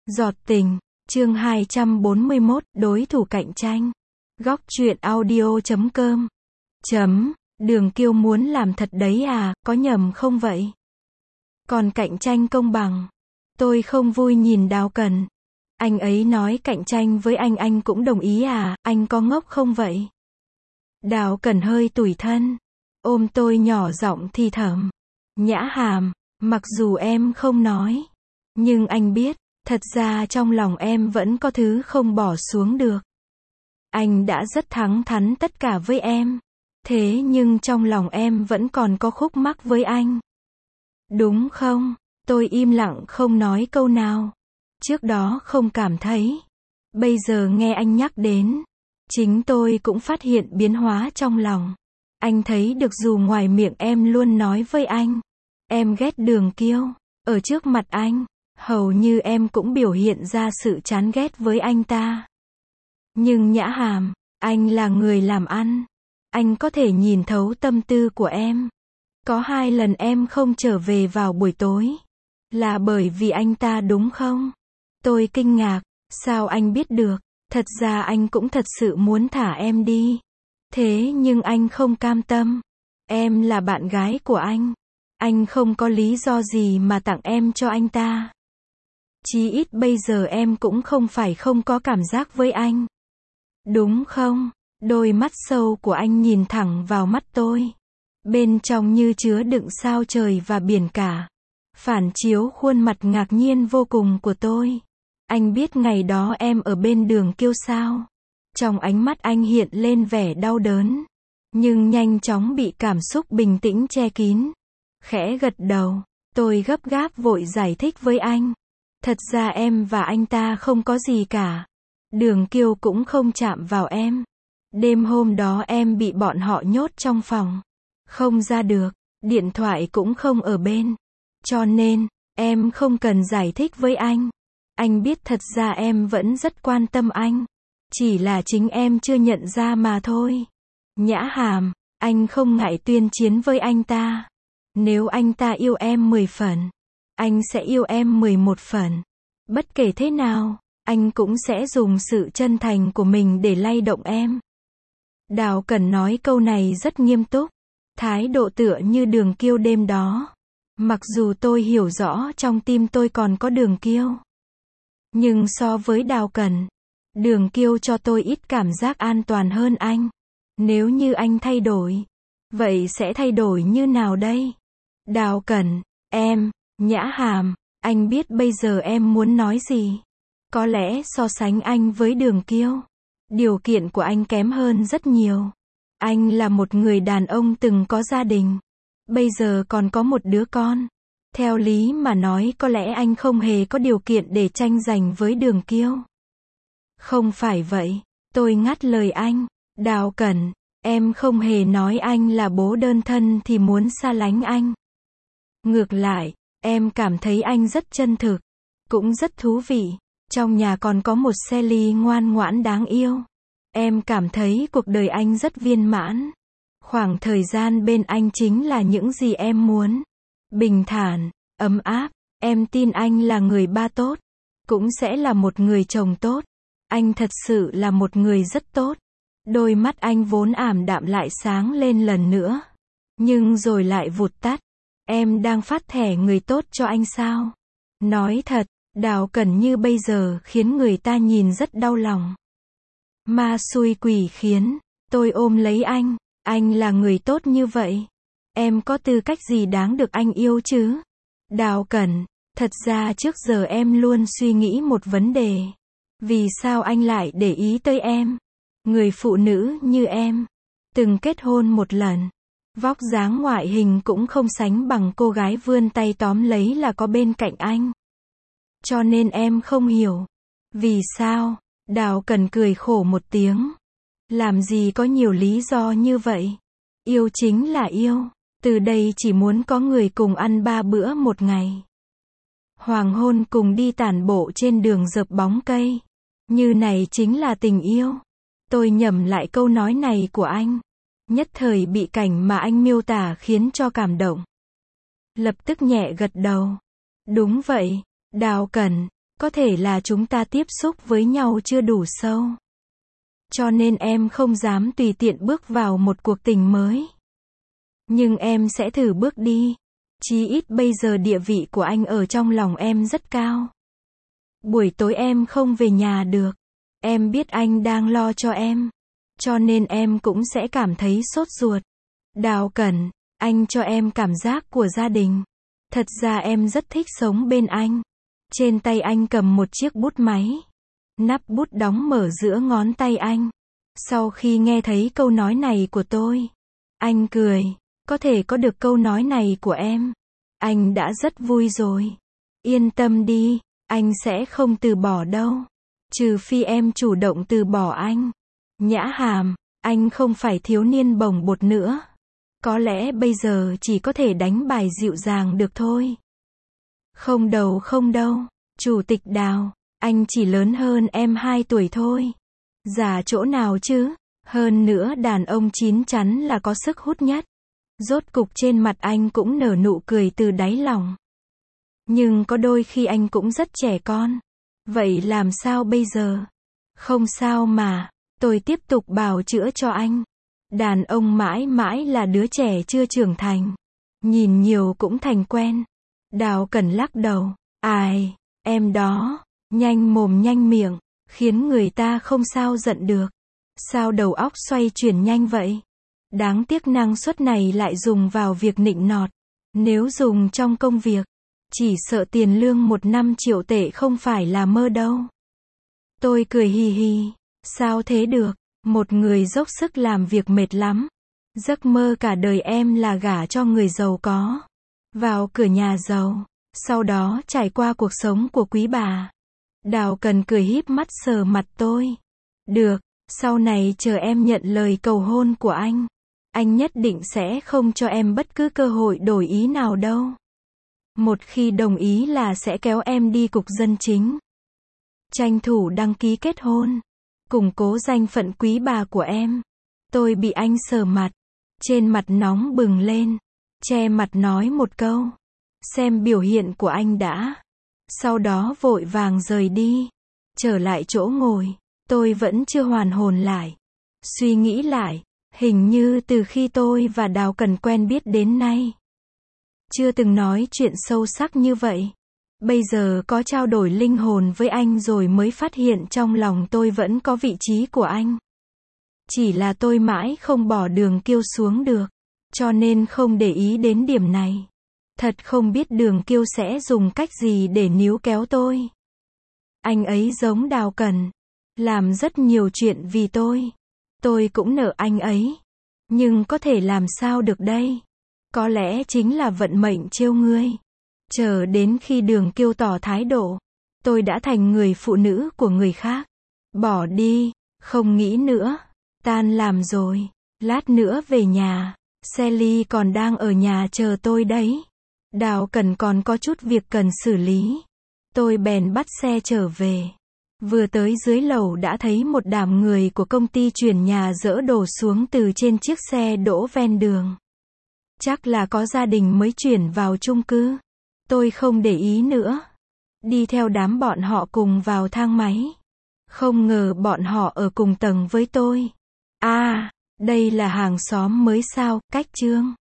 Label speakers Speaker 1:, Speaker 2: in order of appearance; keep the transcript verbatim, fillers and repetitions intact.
Speaker 1: Giọt tình, chương hai trăm bốn mươi mốt, đối thủ cạnh tranh. Góc truyện audio chấm com. Chấm, Đường Kiêu muốn làm thật đấy à, có nhầm không vậy? Còn cạnh tranh công bằng. Tôi không vui nhìn Đào Cẩn. Anh ấy nói cạnh tranh với anh anh cũng đồng ý à, anh có ngốc không vậy? Đào Cẩn hơi tủi thân. Ôm tôi nhỏ giọng thì thầm. Nhã Hàm, mặc dù em không nói. Nhưng anh biết. Thật ra trong lòng em vẫn có thứ không bỏ xuống được. Anh đã rất thẳng thắn tất cả với em. Thế nhưng trong lòng em vẫn còn có khúc mắc với anh. Đúng không? Tôi im lặng không nói câu nào. Trước đó không cảm thấy. Bây giờ nghe anh nhắc đến. Chính tôi cũng phát hiện biến hóa trong lòng. Anh thấy được dù ngoài miệng em luôn nói với anh. Em ghét Đường Kiêu. Ở trước mặt anh. Hầu như em cũng biểu hiện ra sự chán ghét với anh ta. Nhưng Nhã Hàm, anh là người làm ăn. Anh có thể nhìn thấu tâm tư của em. Có hai lần em không trở về vào buổi tối. Là bởi vì anh ta đúng không? Tôi kinh ngạc, sao anh biết được? Thật ra anh cũng thật sự muốn thả em đi. Thế nhưng anh không cam tâm. Em là bạn gái của anh. Anh không có lý do gì mà tặng em cho anh ta. Chí ít bây giờ em cũng không phải không có cảm giác với anh. Đúng không? Đôi mắt sâu của anh nhìn thẳng vào mắt tôi. Bên trong như chứa đựng sao trời và biển cả. Phản chiếu khuôn mặt ngạc nhiên vô cùng của tôi. Anh biết ngày đó em ở bên Đường Kiêu sao? Trong ánh mắt anh hiện lên vẻ đau đớn. Nhưng nhanh chóng bị cảm xúc bình tĩnh che kín. Khẽ gật đầu. Tôi gấp gáp vội giải thích với anh. Thật ra em và anh ta không có gì cả. Đường Kiêu cũng không chạm vào em. Đêm hôm đó em bị bọn họ nhốt trong phòng. Không ra được. Điện thoại cũng không ở bên. Cho nên, em không cần giải thích với anh. Anh biết thật ra em vẫn rất quan tâm anh. Chỉ là chính em chưa nhận ra mà thôi. Nhã Hàm, anh không ngại tuyên chiến với anh ta. Nếu anh ta yêu em mười phần. Anh sẽ yêu em mười một phần. Bất kể thế nào, anh cũng sẽ dùng sự chân thành của mình để lay động em. Đào Cẩn nói câu này rất nghiêm túc. Thái độ tựa như Đường Kiêu đêm đó. Mặc dù tôi hiểu rõ trong tim tôi còn có Đường Kiêu. Nhưng so với Đào Cẩn, Đường Kiêu cho tôi ít cảm giác an toàn hơn anh. Nếu như anh thay đổi, vậy sẽ thay đổi như nào đây? Đào Cẩn, em, Nhã Hàm, anh biết bây giờ em muốn nói gì. Có lẽ so sánh anh với Đường Kiêu, điều kiện của anh kém hơn rất nhiều. Anh là một người đàn ông từng có gia đình. Bây giờ còn có một đứa con. Theo lý mà nói có lẽ anh không hề có điều kiện để tranh giành với Đường Kiêu. Không phải vậy. Tôi ngắt lời anh. Đào Cẩn, em không hề nói anh là bố đơn thân thì muốn xa lánh anh. Ngược lại, em cảm thấy anh rất chân thực. Cũng rất thú vị. Trong nhà còn có một Sally ngoan ngoãn đáng yêu. Em cảm thấy cuộc đời anh rất viên mãn. Khoảng thời gian bên anh chính là những gì em muốn. Bình thản, ấm áp. Em tin anh là người ba tốt. Cũng sẽ là một người chồng tốt. Anh thật sự là một người rất tốt. Đôi mắt anh vốn ảm đạm lại sáng lên lần nữa. Nhưng rồi lại vụt tắt. Em đang phát thẻ người tốt cho anh sao? Nói thật, Đào Cẩn như bây giờ khiến người ta nhìn rất đau lòng. Ma xui quỷ khiến. Tôi ôm lấy anh. Anh là người tốt như vậy. Em có tư cách gì đáng được anh yêu chứ? Đào Cẩn, thật ra trước giờ em luôn suy nghĩ một vấn đề. Vì sao anh lại để ý tới em? Người phụ nữ như em. Từng kết hôn một lần. Vóc dáng ngoại hình cũng không sánh bằng cô gái vươn tay tóm lấy là có bên cạnh anh. Cho nên em không hiểu. Vì sao? Đào Cẩn cười khổ một tiếng. Làm gì có nhiều lý do như vậy. Yêu chính là yêu. Từ đây chỉ muốn có người cùng ăn ba bữa một ngày. Hoàng hôn cùng đi tản bộ trên đường dợp bóng cây. Như này chính là tình yêu. Tôi nhẩm lại câu nói này của anh. Nhất thời bị cảnh mà anh miêu tả khiến cho cảm động. Lập tức nhẹ gật đầu. Đúng vậy, Đào Cẩn, Có thể là chúng ta tiếp xúc với nhau chưa đủ sâu. Cho nên em không dám tùy tiện bước vào một cuộc tình mới. Nhưng em sẽ thử bước đi. Chí ít bây giờ địa vị của anh ở trong lòng em rất cao. Buổi tối em không về nhà được. Em biết anh đang lo cho em. Cho nên em cũng sẽ cảm thấy sốt ruột. Đào Cẩn, anh cho em cảm giác của gia đình. Thật ra em rất thích sống bên anh. Trên tay anh cầm một chiếc bút máy. Nắp bút đóng mở giữa ngón tay anh. Sau khi nghe thấy câu nói này của tôi, anh cười. Có thể có được câu nói này của em, anh đã rất vui rồi. Yên tâm đi, anh sẽ không từ bỏ đâu. Trừ phi em chủ động từ bỏ anh. Nhã Hàm, anh không phải thiếu niên bồng bột nữa. Có lẽ bây giờ chỉ có thể đánh bài dịu dàng được thôi. Không đâu không đâu, Chủ tịch Đào, anh chỉ lớn hơn em hai tuổi thôi. Già chỗ nào chứ? Hơn nữa đàn ông chín chắn là có sức hút nhất. Rốt cục trên mặt anh cũng nở nụ cười từ đáy lòng. Nhưng có đôi khi anh cũng rất trẻ con. Vậy làm sao bây giờ? Không sao mà, tôi tiếp tục bào chữa cho anh. Đàn ông mãi mãi là đứa trẻ chưa trưởng thành. Nhìn nhiều cũng thành quen. Đào Cẩn lắc đầu. Ai, em đó, nhanh mồm nhanh miệng, khiến người ta không sao giận được. Sao đầu óc xoay chuyển nhanh vậy? Đáng tiếc năng suất này lại dùng vào việc nịnh nọt. Nếu dùng trong công việc, chỉ sợ tiền lương một năm triệu tệ không phải là mơ đâu. Tôi cười hì hì. Sao thế được? Một người dốc sức làm việc mệt lắm. Giấc mơ cả đời em là gả cho người giàu có. Vào cửa nhà giàu. Sau đó trải qua cuộc sống của quý bà. Đào Cần cười híp mắt sờ mặt tôi. Được, sau này chờ em nhận lời cầu hôn của anh. Anh nhất định sẽ không cho em bất cứ cơ hội đổi ý nào đâu. Một khi đồng ý là sẽ kéo em đi cục dân chính. Tranh thủ đăng ký kết hôn. Củng cố danh phận quý bà của em. Tôi bị anh sờ mặt. Trên mặt nóng bừng lên. Che mặt nói một câu. Xem biểu hiện của anh đã. Sau đó vội vàng rời đi. Trở lại chỗ ngồi. Tôi vẫn chưa hoàn hồn lại. Suy nghĩ lại. Hình như từ khi tôi và Đào Cần quen biết đến nay, chưa từng nói chuyện sâu sắc như vậy. Bây giờ có trao đổi linh hồn với anh rồi mới phát hiện trong lòng tôi vẫn có vị trí của anh. Chỉ là tôi mãi không bỏ Đường Kiêu xuống được. Cho nên không để ý đến điểm này. Thật không biết Đường Kiêu sẽ dùng cách gì để níu kéo tôi. Anh ấy giống Đào Cần. Làm rất nhiều chuyện vì tôi. Tôi cũng nợ anh ấy. Nhưng có thể làm sao được đây? Có lẽ chính là vận mệnh trêu ngươi. Chờ đến khi Đường Kiêu tỏ thái độ, tôi đã thành người phụ nữ của người khác. Bỏ đi, không nghĩ nữa. Tan làm rồi. Lát nữa về nhà. Sally còn đang ở nhà chờ tôi đấy. Đào Cần còn có chút việc cần xử lý. Tôi bèn bắt xe trở về. Vừa tới dưới lầu đã thấy một đám người của công ty chuyển nhà dỡ đồ xuống từ trên chiếc xe đỗ ven đường. Chắc là có gia đình mới chuyển vào chung cư. Tôi không để ý nữa. Đi theo đám bọn họ cùng vào thang máy. Không ngờ bọn họ ở cùng tầng với tôi. À, đây là hàng xóm mới sao, Cách Trương.